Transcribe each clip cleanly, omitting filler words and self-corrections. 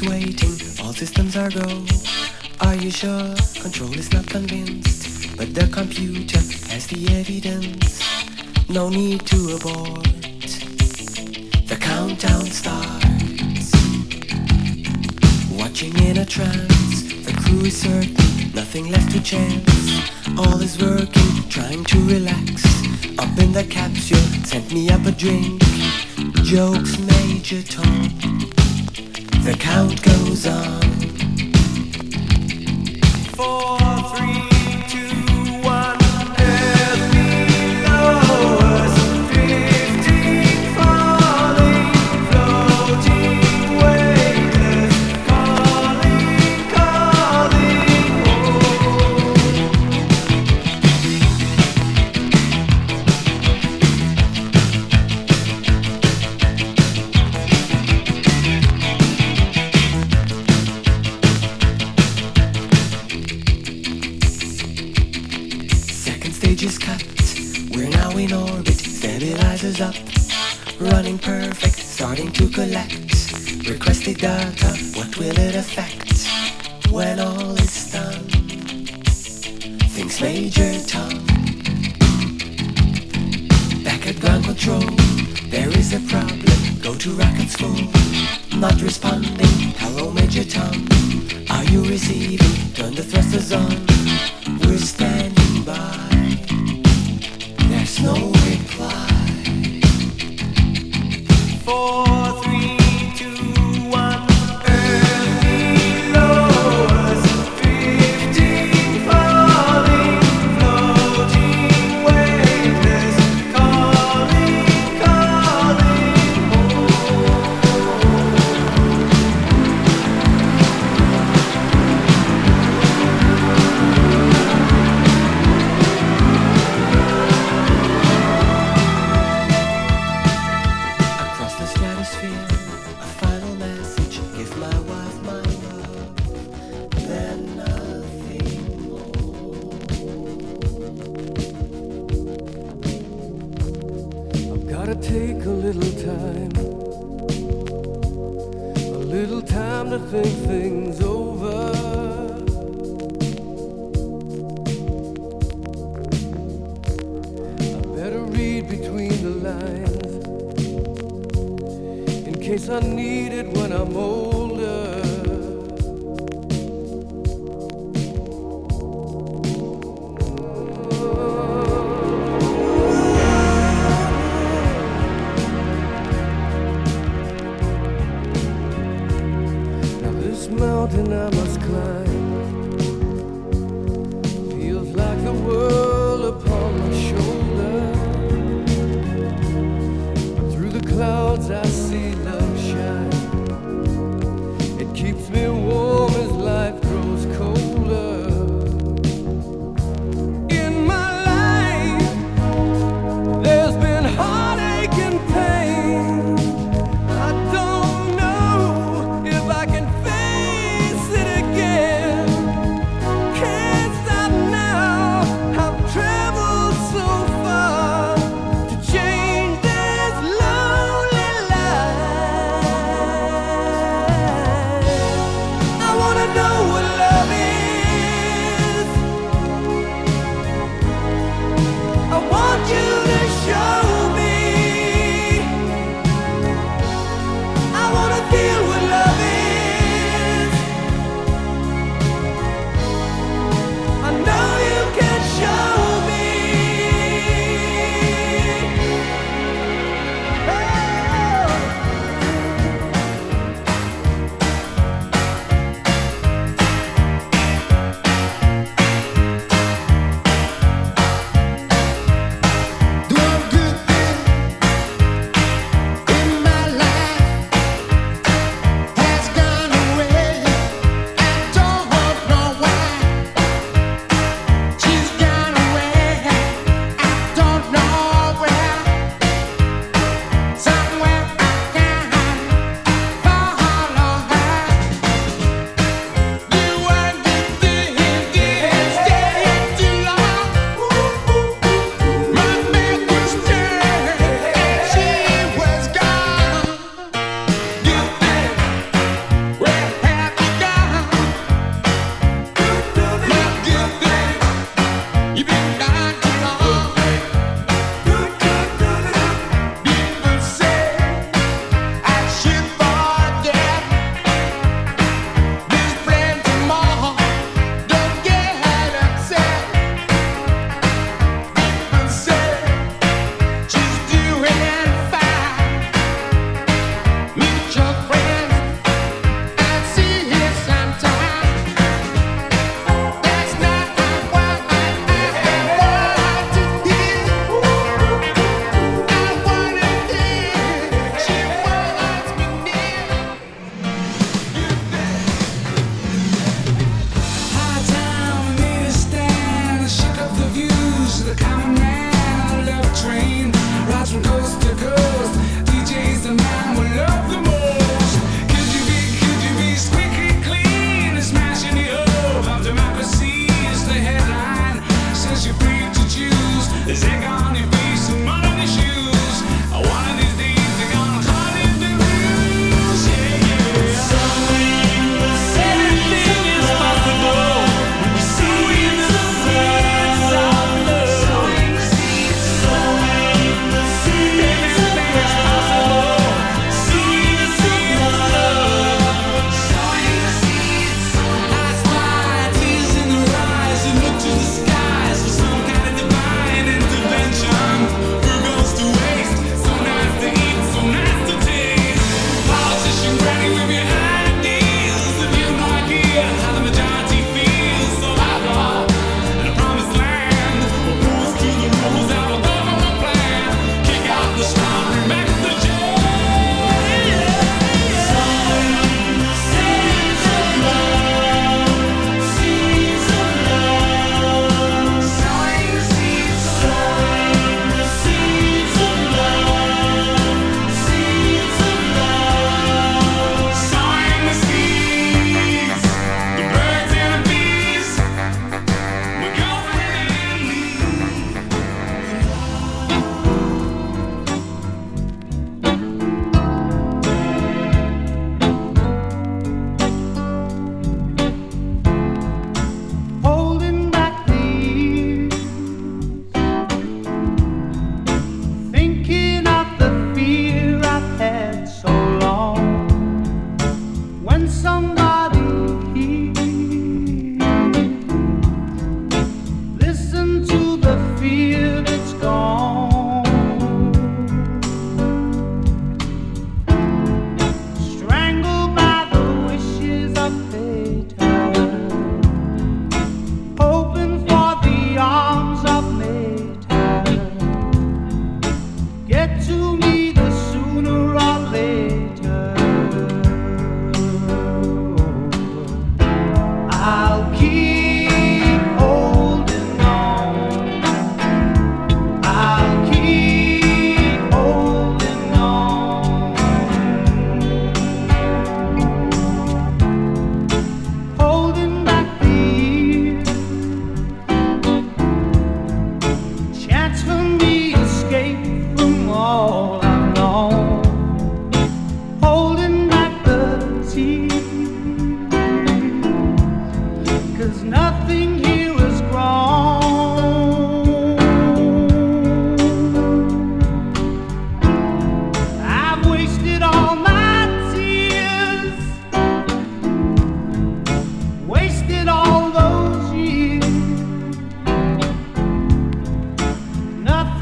is waiting, all systems are go. Are you sure? Control is not convinced, but the computer has the evidence. No need to abort. The countdown starts. Watching in a trance, the crew is certain, nothing left to chance. All is working, trying to relax. Up in the capsule, sent me up a drink. Jokes, Major Tom. The count goes on. 4, 3, 2, 1. Earth below us, drifting, falling, floating, weightless, calling, calling home. Second stage is cut, we're now in orbit, stabilizers up, running perfect, starting to collect requested data. What will it affect when all is done? Thinks Major Tom. Back at ground control, there is a problem. Go to rockets full, not responding. Hello Major Tom, are you receiving? Turn the thrusters on, we're standing by. There's no reply. 4, 3, 2, 1. Earth below us, drifting, falling, floating, weightless, calling, calling home. Across the stratosphere, a final message. Give my wife my love, then nothing more. I've gotta take a little time to think things over. I better read between the lines in case I need it when I'm older. Now this mountain I must climb feels like the world upon my shoulder. But through the clouds I see love shine. Nothing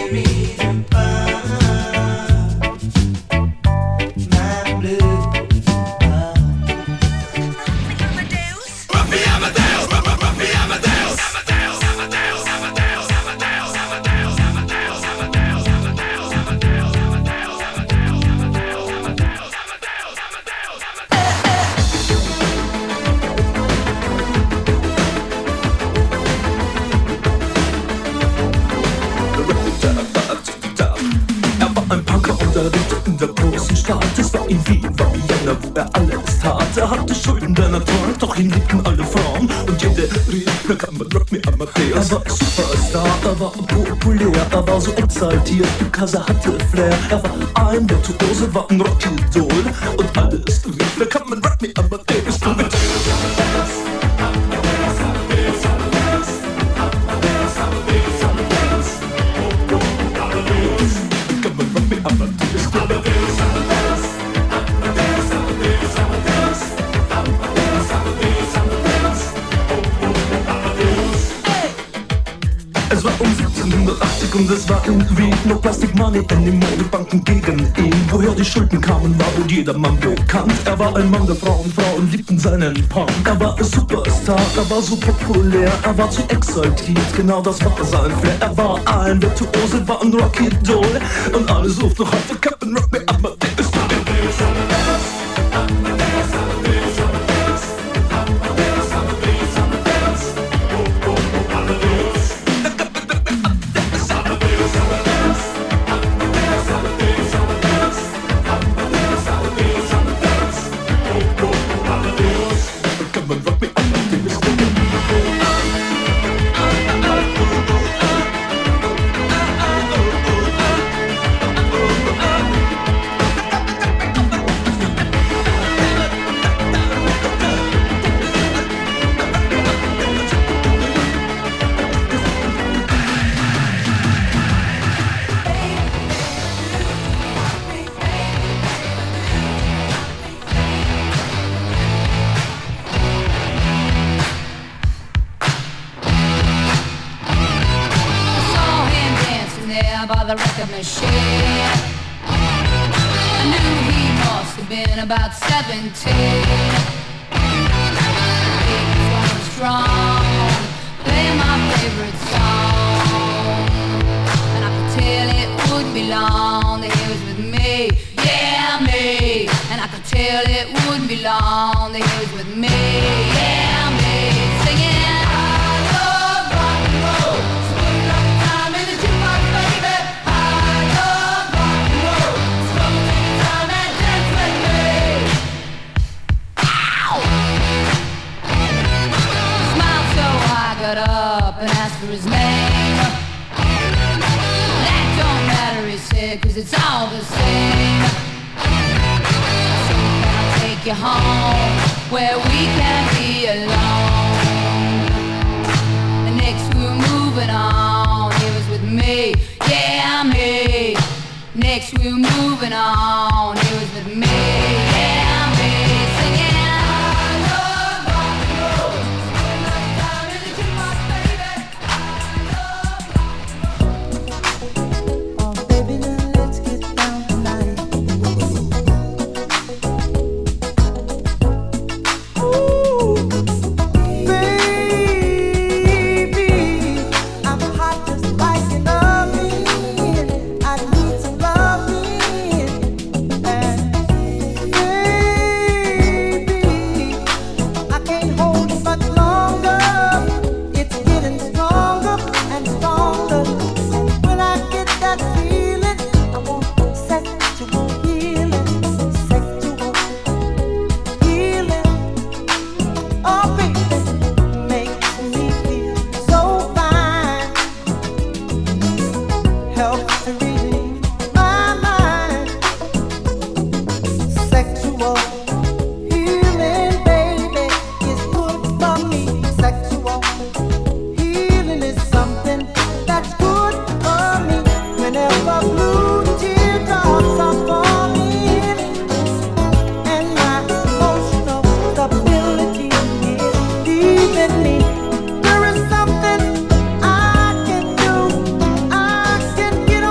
Because er hatte Flair, er war ein Virtuose, war ein Rockidol und alles rief, wer kann man Rock me Amadeus, du mit und es war irgendwie no Plastic Money in den Modebanken gegen ihn. Woher die Schulden kamen, war wohl jedermann bekannt. Er war ein Mann der Frauen, Frauen liebten seinen Punk. Er war ein Superstar, er war so populär, er war zu exaltiert, genau das war sein Flair. Er war ein Virtuose, war ein Rockidol und alle suchten noch heute Captain Rock me Amadeus. By the record machine, I knew he must have been about 17. He was going strong, playing my favorite song, and I could tell it wouldn't be long that he was with me, yeah me. And I could tell it wouldn't be long that he was with me, yeah me. Singing, I love rock and roll, spend like time in the jukebox, baby. Got up and asked for his name. That don't matter, he said, 'cause it's all the same. So can I take you home where we can be alone? And next we were moving on, he was with me, yeah me. Next we were moving on, he was with me, yeah me. Singing, There is something I can do. I can get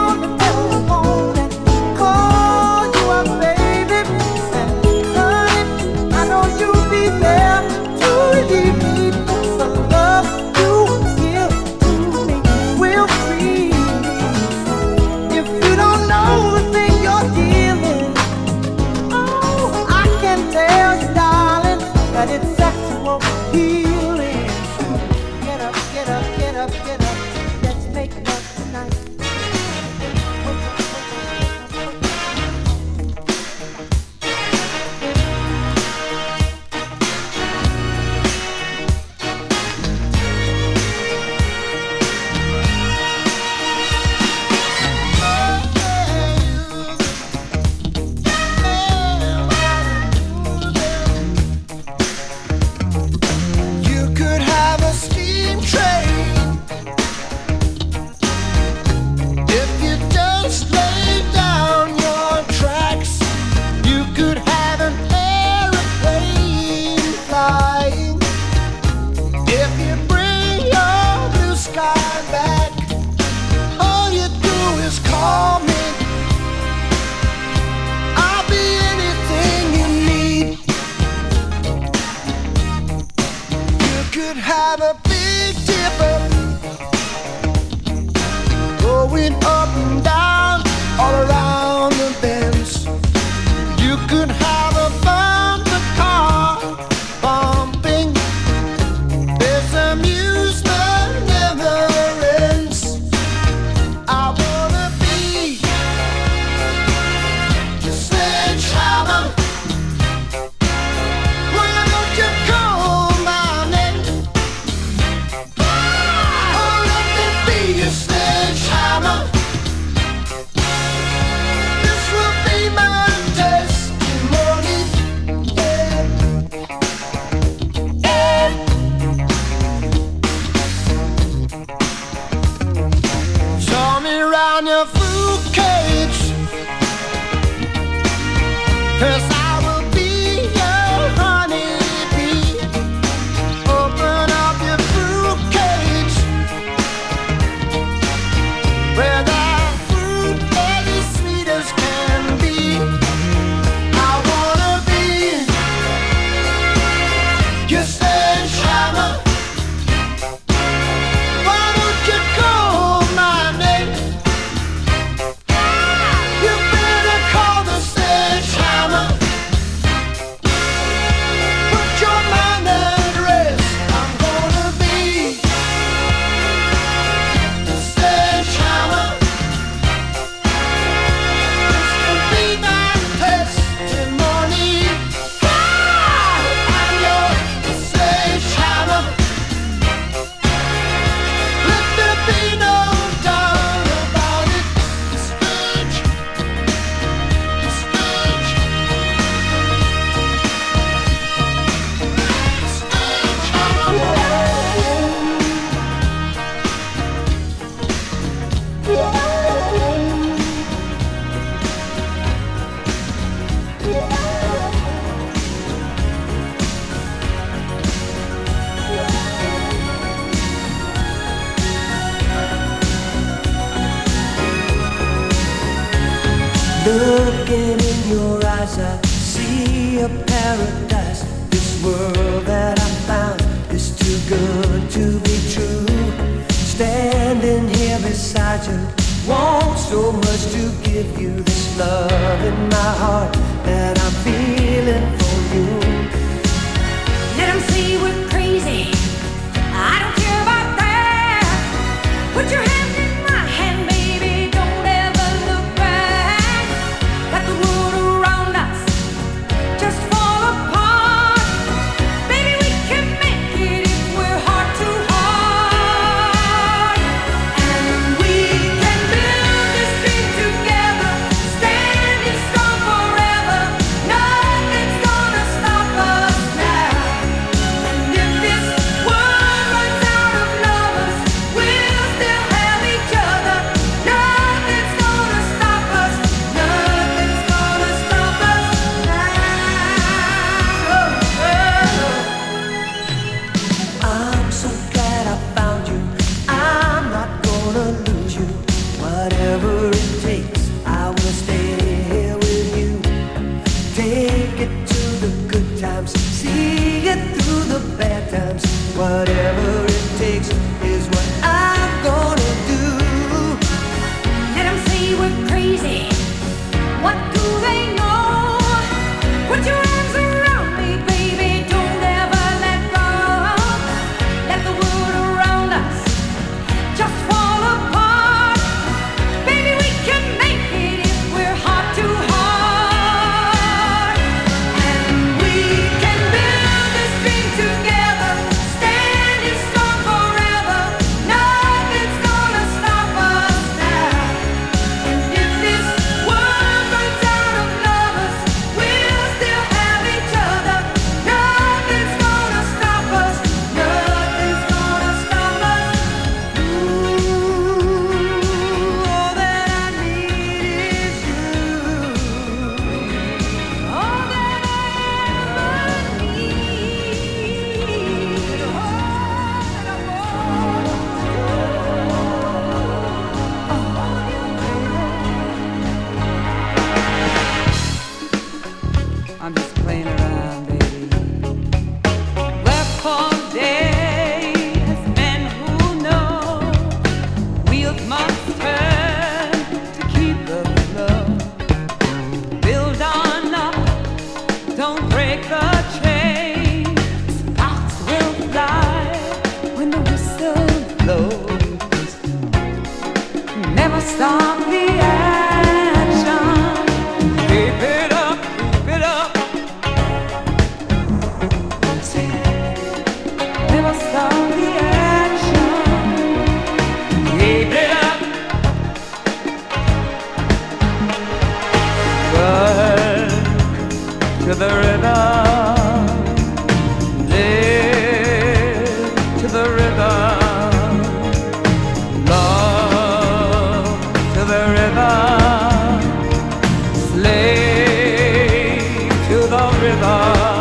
have a Big Dipper going up and down all around the bends. You could have a bumper car bumping. There's amusement never ends. I wanna be your sledgehammer. Why don't you call my name? Oh, let me be your sledgehammer. This will be my testimony. Show me round your fruit cage, 'cause I will be your honeybee. Open up your fruit cage, where the fruit is as sweet as can be. I wanna be your sledgehammer. Why don't you call my name? You better call the sledgehammer. Put your mind at rest. I'm gonna be the sledgehammer. This can be my testimony. I'm your sledgehammer. Let there be no doubt about it. The sledge, the sledge, the sledgehammer. Looking in your eyes, I see a paradise. This world that I found is too good to be true. Standing here beside you, want so much to give you this love in my heart that I'm feeling for you. Let 'em say we're crazy. I don't care about that. Put your hand in my hand, baby. Don't ever look back. Let the world around us just fall apart. Baby, we can make it if we're heart to heart. And we can build this dream together, standing strong forever. Nothing's gonna stop us now. And if this world runs out of lovers, we'll still have each other. Nothing's gonna stop us. Nothing's gonna stop us now. I'm so glad I found you. I'm not gonna lose you. Whatever it takes, I will stay here with you. Take it to the good times, see it through the bad times. Whatever it takes is what I'm gonna do. Let 'em say we're crazy. What do they know? Put your arms around me, baby. Don't ever let go. Let the world around us just fall apart. Baby, we can make break the chain. Sparks will fly when the whistle blows. Never stop the action. Keep it up, keep it up. Never stop the action. Keep it up. Work to the river. Live to the river. Love to the river. Slave to the river.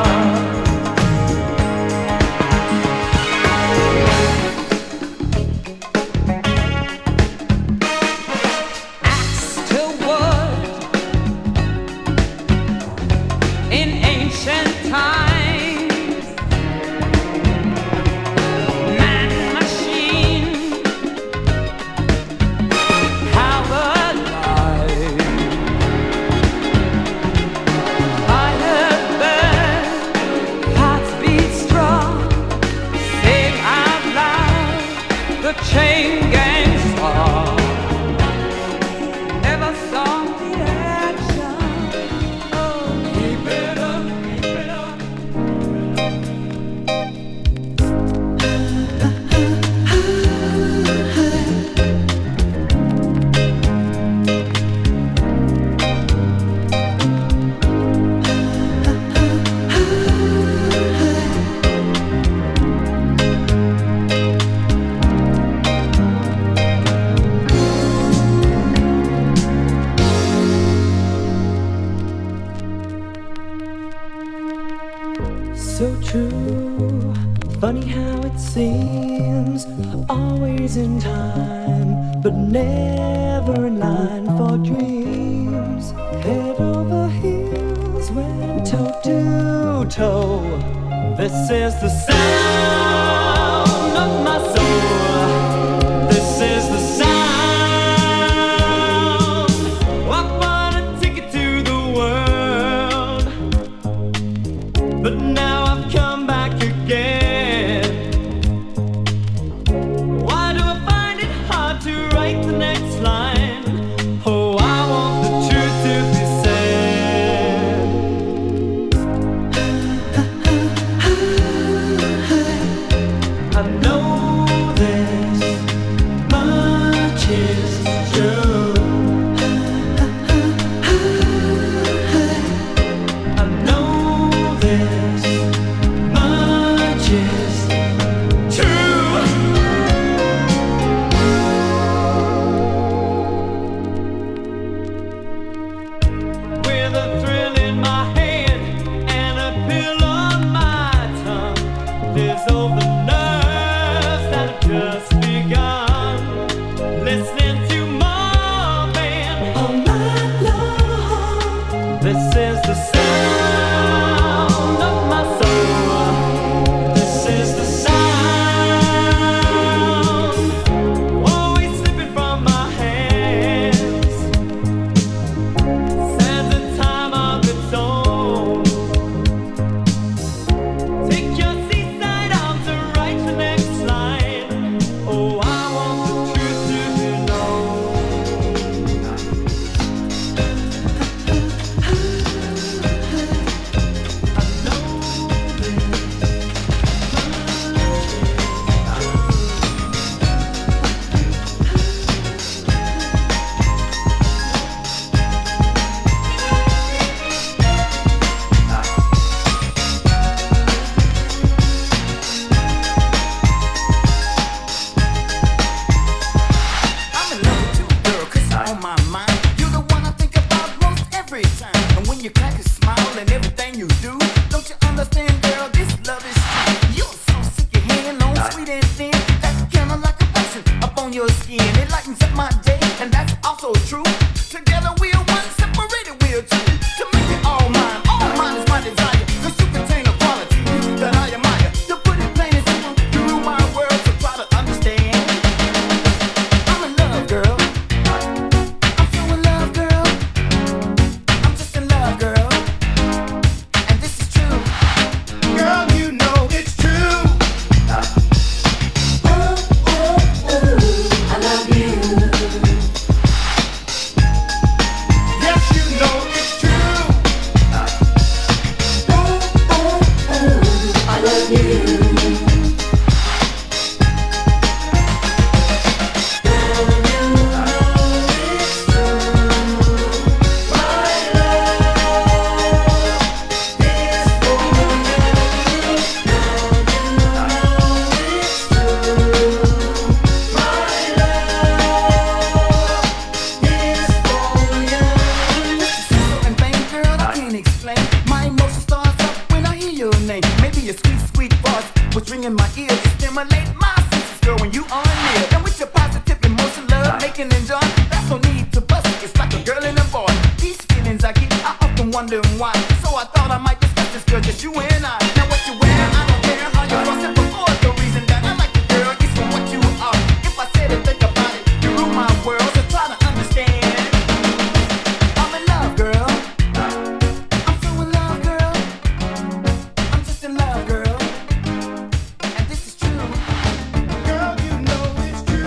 Chain gang star. Never saw the action. Oh, keep it up, keep it up. So true, funny how it seems, always in time, but never in line for dreams. Head over heels, went toe to toe. This is the sound of my soul. This is the sound. I want a ticket to the world, but now I've come back again. Why do I find it hard to write the next line? Oh, I want the truth to be said. I know this much is true. I know this much is true. With a thrill in my head and a pill on my tongue, there's all the nerves that have just begun. Listening to Marvin all night long. This is the sound of my soul. This is the sound, always slipping from my hands. Stands a time of its own. Take your seaside arm to write the next line. Oh, I want the truth to be known. in my ear, you stimulate my senses, girl, when you are near. And with your positive emotion, love making and joy, that's no need to bust it. It's like a girl and a boy. These feelings I keep, I often wondering why. So I thought I might discuss this, girl, just you and I. Now what you wear, I don't care how you cross it before. The reason that I like you, girl, is for what you are. If I said it, think about it, you rule my world, so try to understand. I'm in love, girl. I'm so in love, girl. I'm just in love, girl. And this is true. Girl, you know it's true.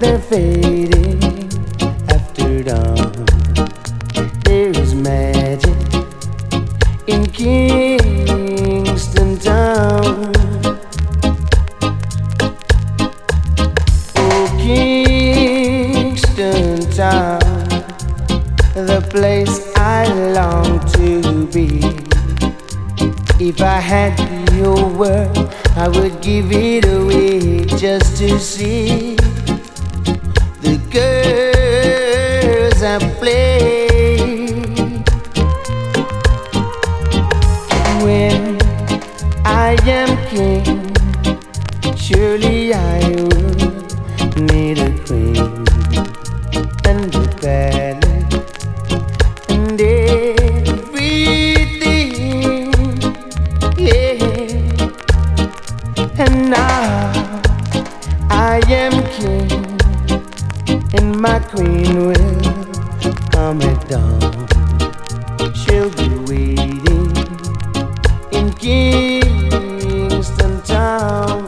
they're fading after dawn. There is magic in Kingston Town. Oh, Kingston Town, the place I long to be. If I had your word, I would give it away just to see the girls I play. When I am king, surely I would need a queen and a palace and everything, yeah. And now I am king, and my queen will come at dawn. She'll be waiting in Kingston Town.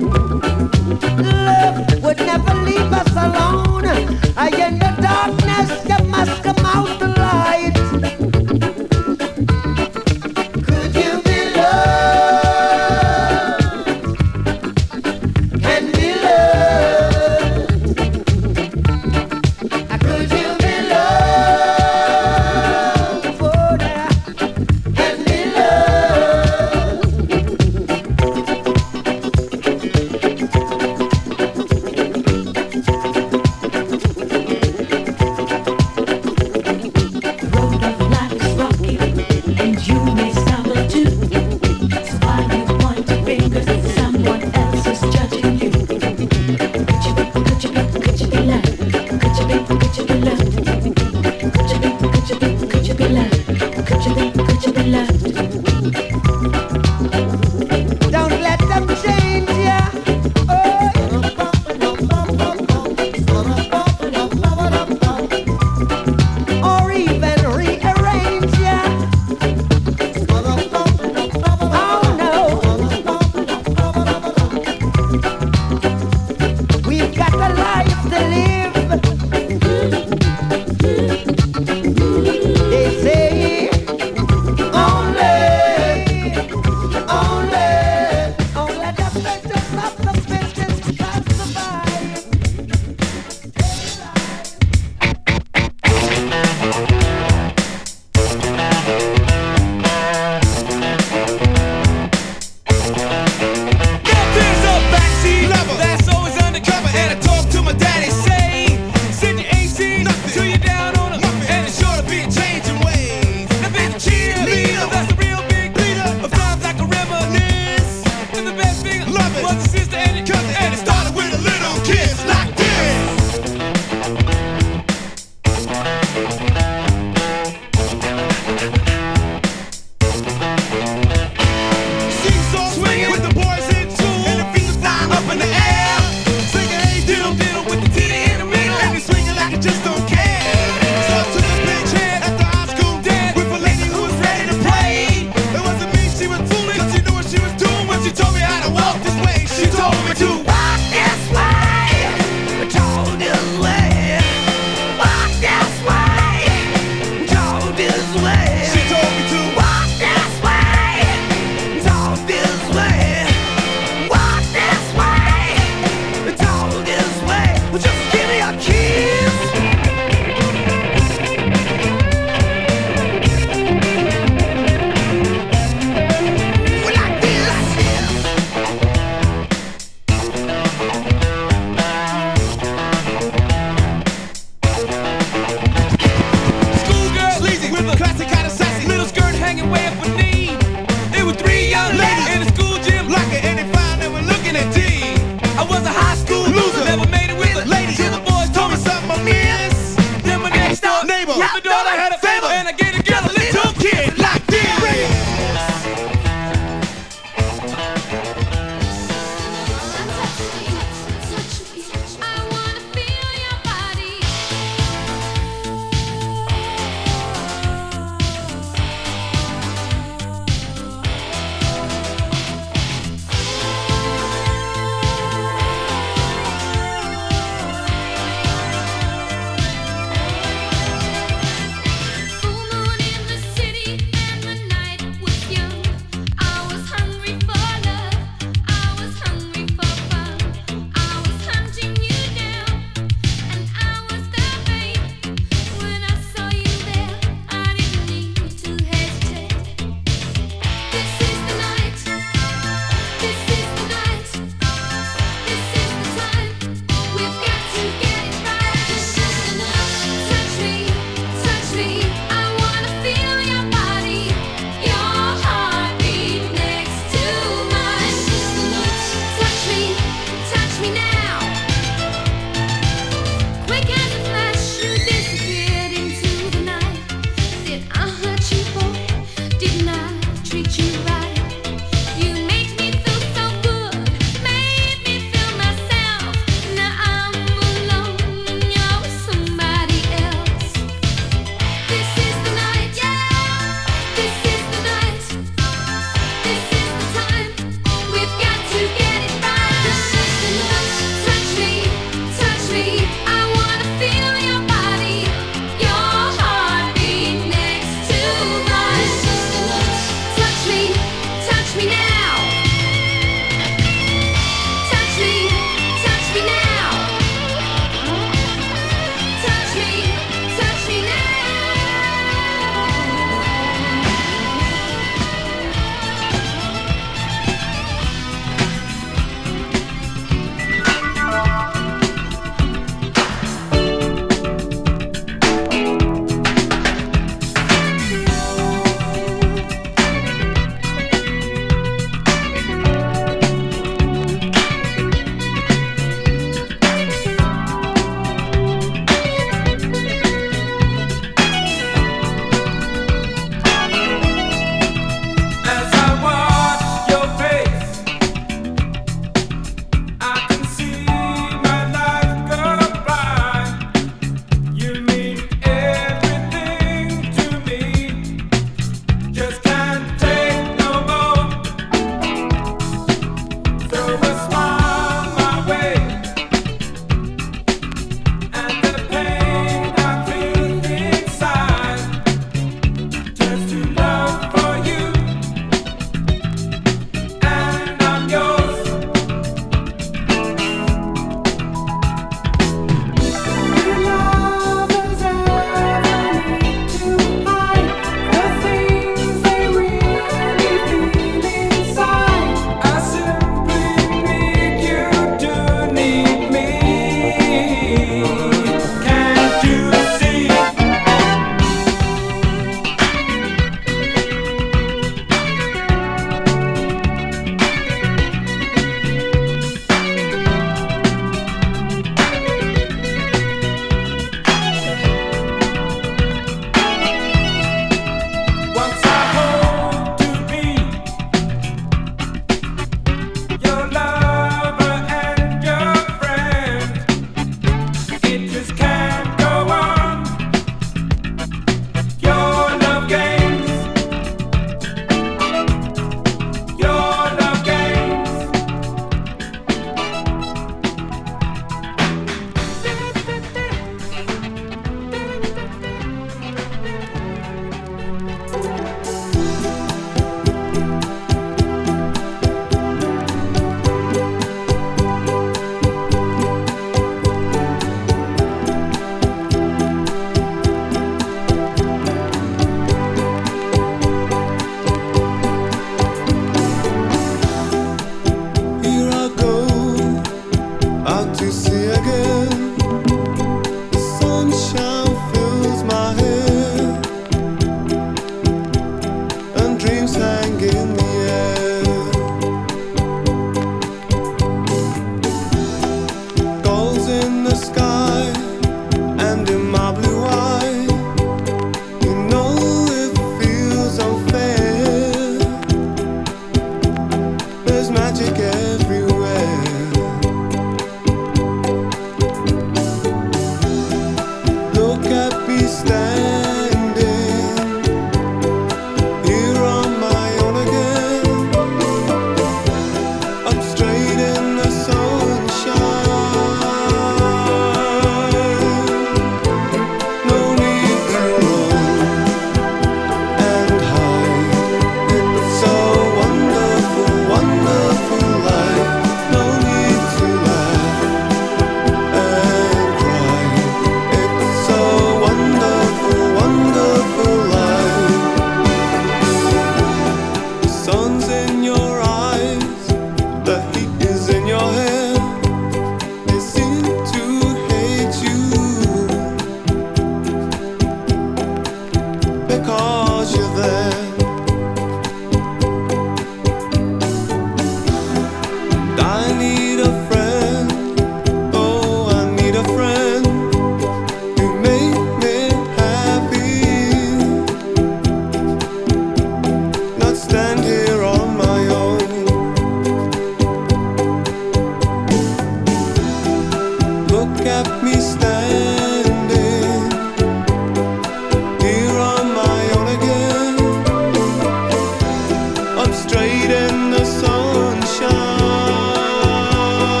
Straight in the sunshine.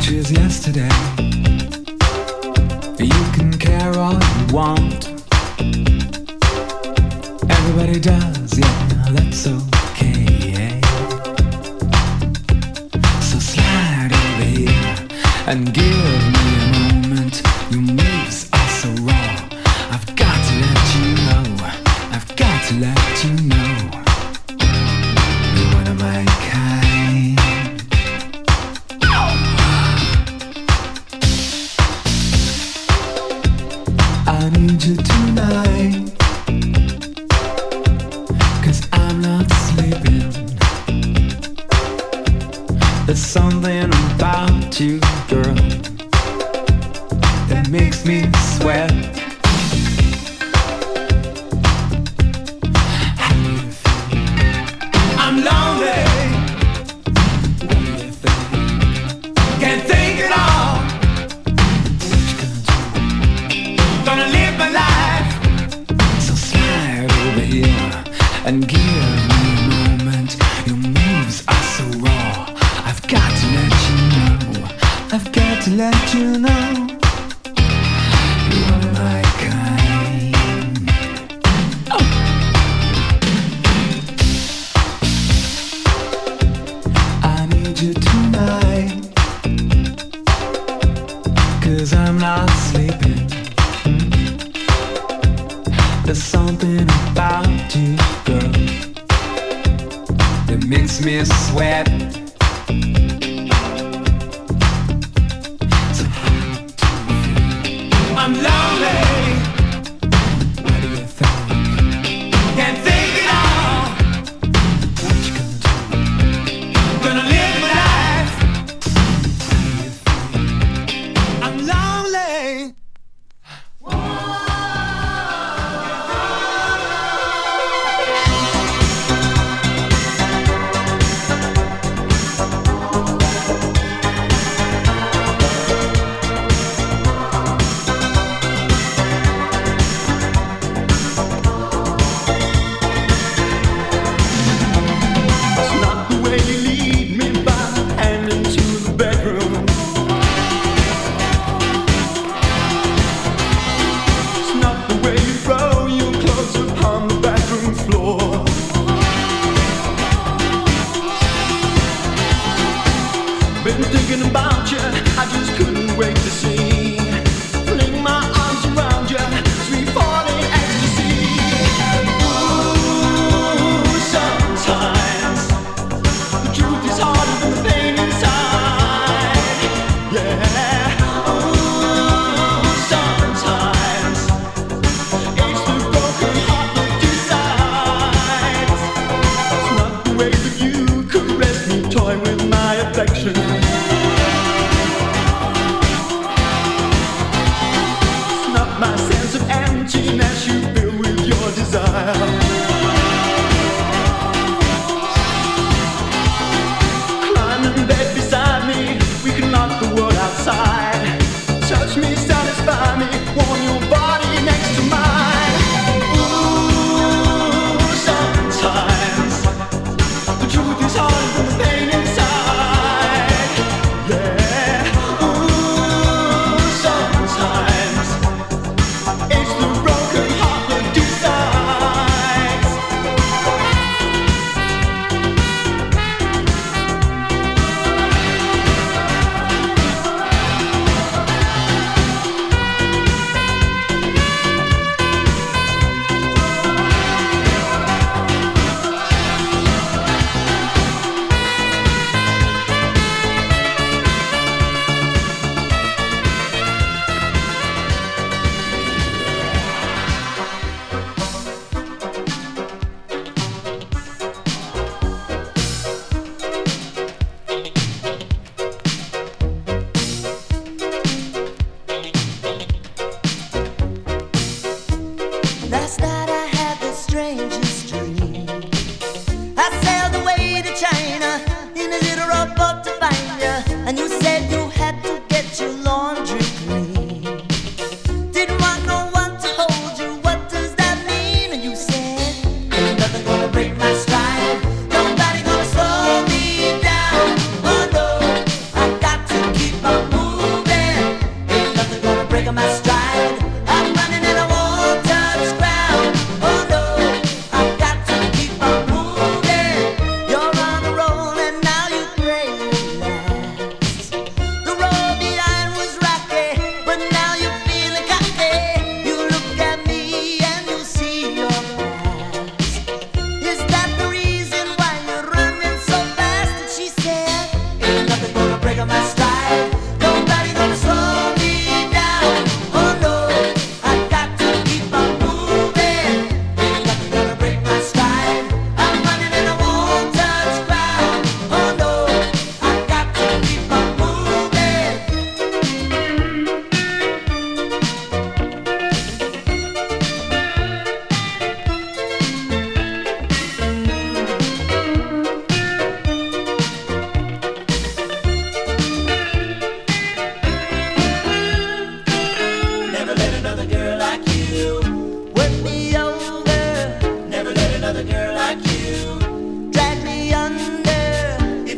is yesterday. You can care all you want. Everybody does, yeah, that's okay. So slide over here and give me a moment. Your moves are so raw. I've got to let you know. I've got to let you know. You're one of my kind. I need you tonight, 'cause I'm not sleeping. There's something about you, girl, that makes me sweat. How do you feel? I'm lonely. What do you think? Can't think at all. What you gonna do? Gonna live my life. So slide over here and give me a moment. Your moves are so raw. I've got to let you know. I've got to let you know. You are my kind. Oh. I need you tonight, 'cause I'm not sleeping. There's something about you, girl, that makes me sweat. So how do you feel? I'm lonely. What do you think? Can't think at all. What you gonna do? Gonna live my life. How do you feel? I'm lonely. It's not the way you lead me by the hand into the bedroom. It's not the way you throw your clothes upon the bathroom floor. Been thinking about you, I just couldn't wait to see. Fling my arms around you, sweet falling ecstasy. Ooh, sometimes the truth is harder than the pain inside. Yeah. Ooh, sometimes it's the broken heart that decides. It's not the way that you caress me, toy with my affection. It's not my sense of emptiness you fill with your desire. Climb in bed beside me, we can lock the world outside. Touch me, satisfy me, warm your body next to mine. Ooh, sometimes the truth is harder than the pain inside.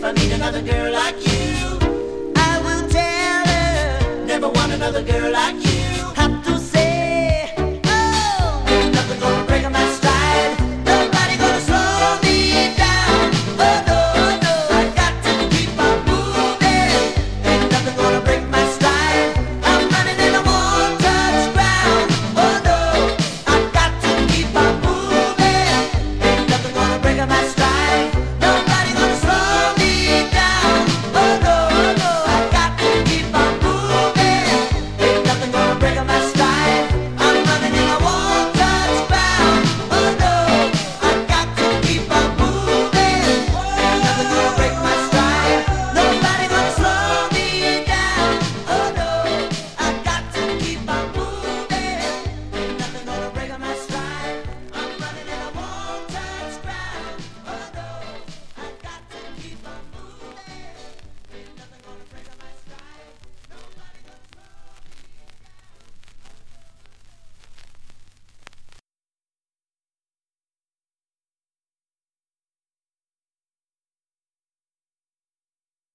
never meet another girl like you. I will tell her, never want another girl like you.